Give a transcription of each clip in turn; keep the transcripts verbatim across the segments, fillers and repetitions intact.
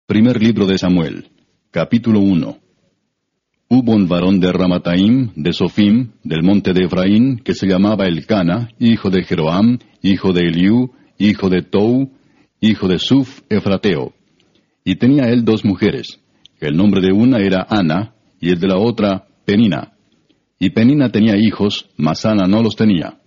Primer libro de Samuel, capítulo uno. Hubo un varón de Ramataim, de Sofim, del monte de Efraín, que se llamaba Elcana, hijo de Jeroam, hijo de Eliú, hijo de Tou, hijo de Suf, Efrateo. Y tenía él dos mujeres. El nombre de una era Ana, y el de la otra, Penina. Y Penina tenía hijos, mas Ana no los tenía.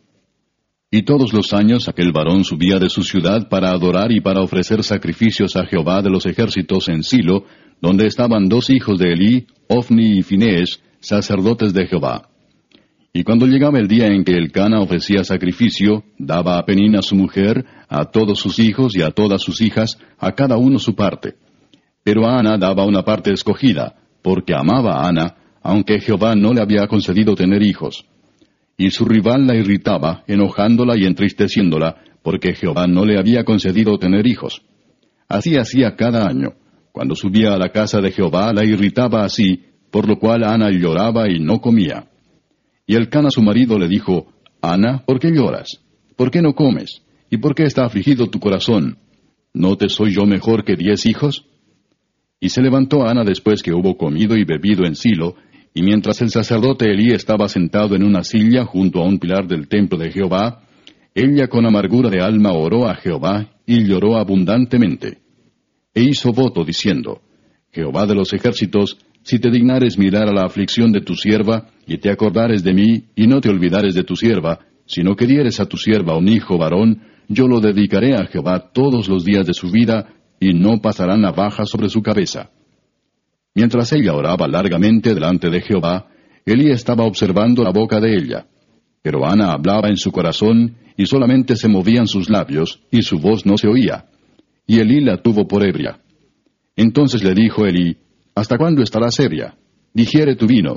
Y todos los años aquel varón subía de su ciudad para adorar y para ofrecer sacrificios a Jehová de los ejércitos en Silo, donde estaban dos hijos de Elí, Ofni y Finés, sacerdotes de Jehová. Y cuando llegaba el día en que Elcana ofrecía sacrificio, daba a Penina su mujer, a todos sus hijos y a todas sus hijas, a cada uno su parte. Pero a Ana daba una parte escogida, porque amaba a Ana, aunque Jehová no le había concedido tener hijos. Y su rival la irritaba, enojándola y entristeciéndola, porque Jehová no le había concedido tener hijos. Así hacía cada año. Cuando subía a la casa de Jehová la irritaba así, por lo cual Ana lloraba y no comía. Y Elcana su marido le dijo, Ana, ¿por qué lloras? ¿Por qué no comes? ¿Y por qué está afligido tu corazón? ¿No te soy yo mejor que diez hijos? Y se levantó Ana después que hubo comido y bebido en Silo, y mientras el sacerdote Elí estaba sentado en una silla junto a un pilar del templo de Jehová, ella con amargura de alma oró a Jehová y lloró abundantemente. E hizo voto diciendo, Jehová de los ejércitos, si te dignares mirar a la aflicción de tu sierva, y te acordares de mí, y no te olvidares de tu sierva, sino que dieres a tu sierva un hijo varón, yo lo dedicaré a Jehová todos los días de su vida, y no pasará navaja sobre su cabeza. Mientras ella oraba largamente delante de Jehová, Elí estaba observando la boca de ella. Pero Ana hablaba en su corazón, y solamente se movían sus labios, y su voz no se oía. Y Elí la tuvo por ebria. Entonces le dijo Elí, ¿hasta cuándo estarás ebria? Digiere tu vino.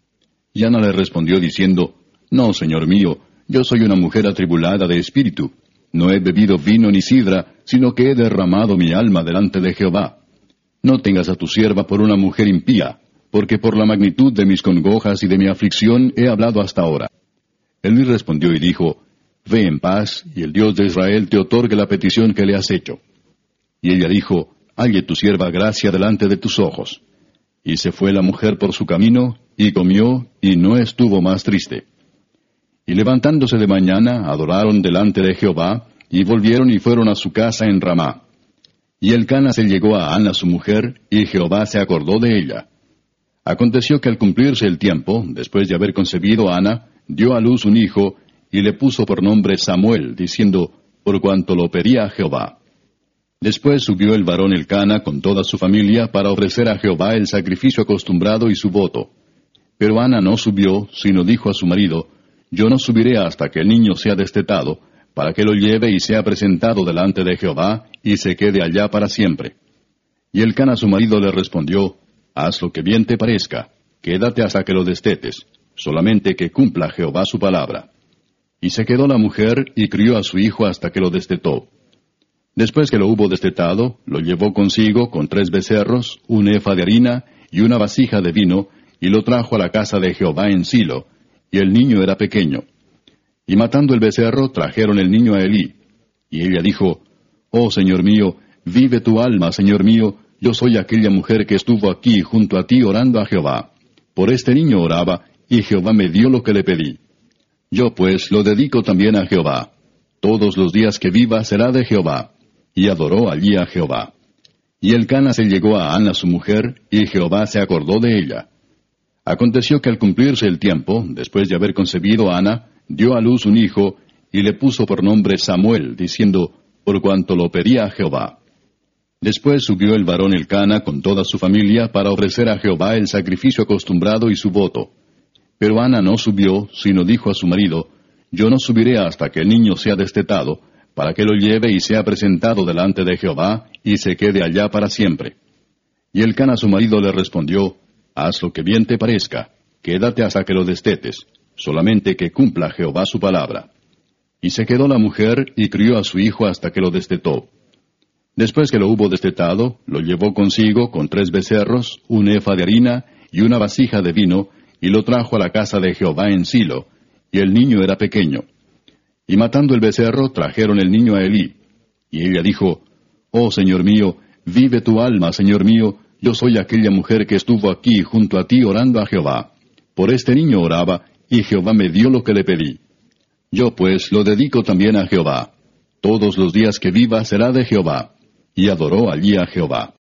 Y Ana le respondió diciendo, No, señor mío, yo soy una mujer atribulada de espíritu. No he bebido vino ni sidra, sino que he derramado mi alma delante de Jehová. No tengas a tu sierva por una mujer impía, porque por la magnitud de mis congojas y de mi aflicción he hablado hasta ahora. Elí respondió y dijo, Ve en paz, y el Dios de Israel te otorgue la petición que le has hecho. Y ella dijo, Halle tu sierva gracia delante de tus ojos. Y se fue la mujer por su camino, y comió, y no estuvo más triste. Y levantándose de mañana, adoraron delante de Jehová, y volvieron y fueron a su casa en Ramá. Y Elcana se llegó a Ana su mujer, y Jehová se acordó de ella. Aconteció que al cumplirse el tiempo, después de haber concebido a Ana, dio a luz un hijo, y le puso por nombre Samuel, diciendo, por cuanto lo pedía a Jehová. Después subió el varón Elcana con toda su familia para ofrecer a Jehová el sacrificio acostumbrado y su voto. Pero Ana no subió, sino dijo a su marido, Yo no subiré hasta que el niño sea destetado, para que lo lleve y sea presentado delante de Jehová, y se quede allá para siempre. Y Elcana su marido le respondió, Haz lo que bien te parezca, quédate hasta que lo destetes, solamente que cumpla Jehová su palabra. Y se quedó la mujer, y crió a su hijo hasta que lo destetó. Después que lo hubo destetado, lo llevó consigo con tres becerros, un efa de harina, y una vasija de vino, y lo trajo a la casa de Jehová en Silo, y el niño era pequeño. Y matando el becerro, trajeron el niño a Elí. Y ella dijo, Oh, señor mío, vive tu alma, señor mío, yo soy aquella mujer que estuvo aquí junto a ti orando a Jehová. Por este niño oraba, y Jehová me dio lo que le pedí. Yo pues lo dedico también a Jehová. Todos los días que viva será de Jehová. Y adoró allí a Jehová. Y Elcana se llegó a Ana su mujer, y Jehová se acordó de ella. Aconteció que al cumplirse el tiempo, después de haber concebido a Ana, dio a luz un hijo, y le puso por nombre Samuel, diciendo, por cuanto lo pedía a Jehová. Después subió el varón Elcana con toda su familia para ofrecer a Jehová el sacrificio acostumbrado y su voto. Pero Ana no subió, sino dijo a su marido, Yo no subiré hasta que el niño sea destetado, para que lo lleve y sea presentado delante de Jehová, y se quede allá para siempre. Y Elcana su marido le respondió, Haz lo que bien te parezca, quédate hasta que lo destetes, solamente que cumpla Jehová su palabra. Y se quedó la mujer, y crió a su hijo hasta que lo destetó. Después que lo hubo destetado, lo llevó consigo con tres becerros, un efa de harina, y una vasija de vino, y lo trajo a la casa de Jehová en Silo, y el niño era pequeño. Y matando el becerro, trajeron el niño a Elí. Y ella dijo, Oh, señor mío, Vive tu alma, señor mío, yo soy aquella mujer que estuvo aquí junto a ti orando a Jehová. Por este niño oraba, y Jehová me dio lo que le pedí. Yo pues lo dedico también a Jehová. Todos los días que viva será de Jehová. Y adoró allí a Jehová.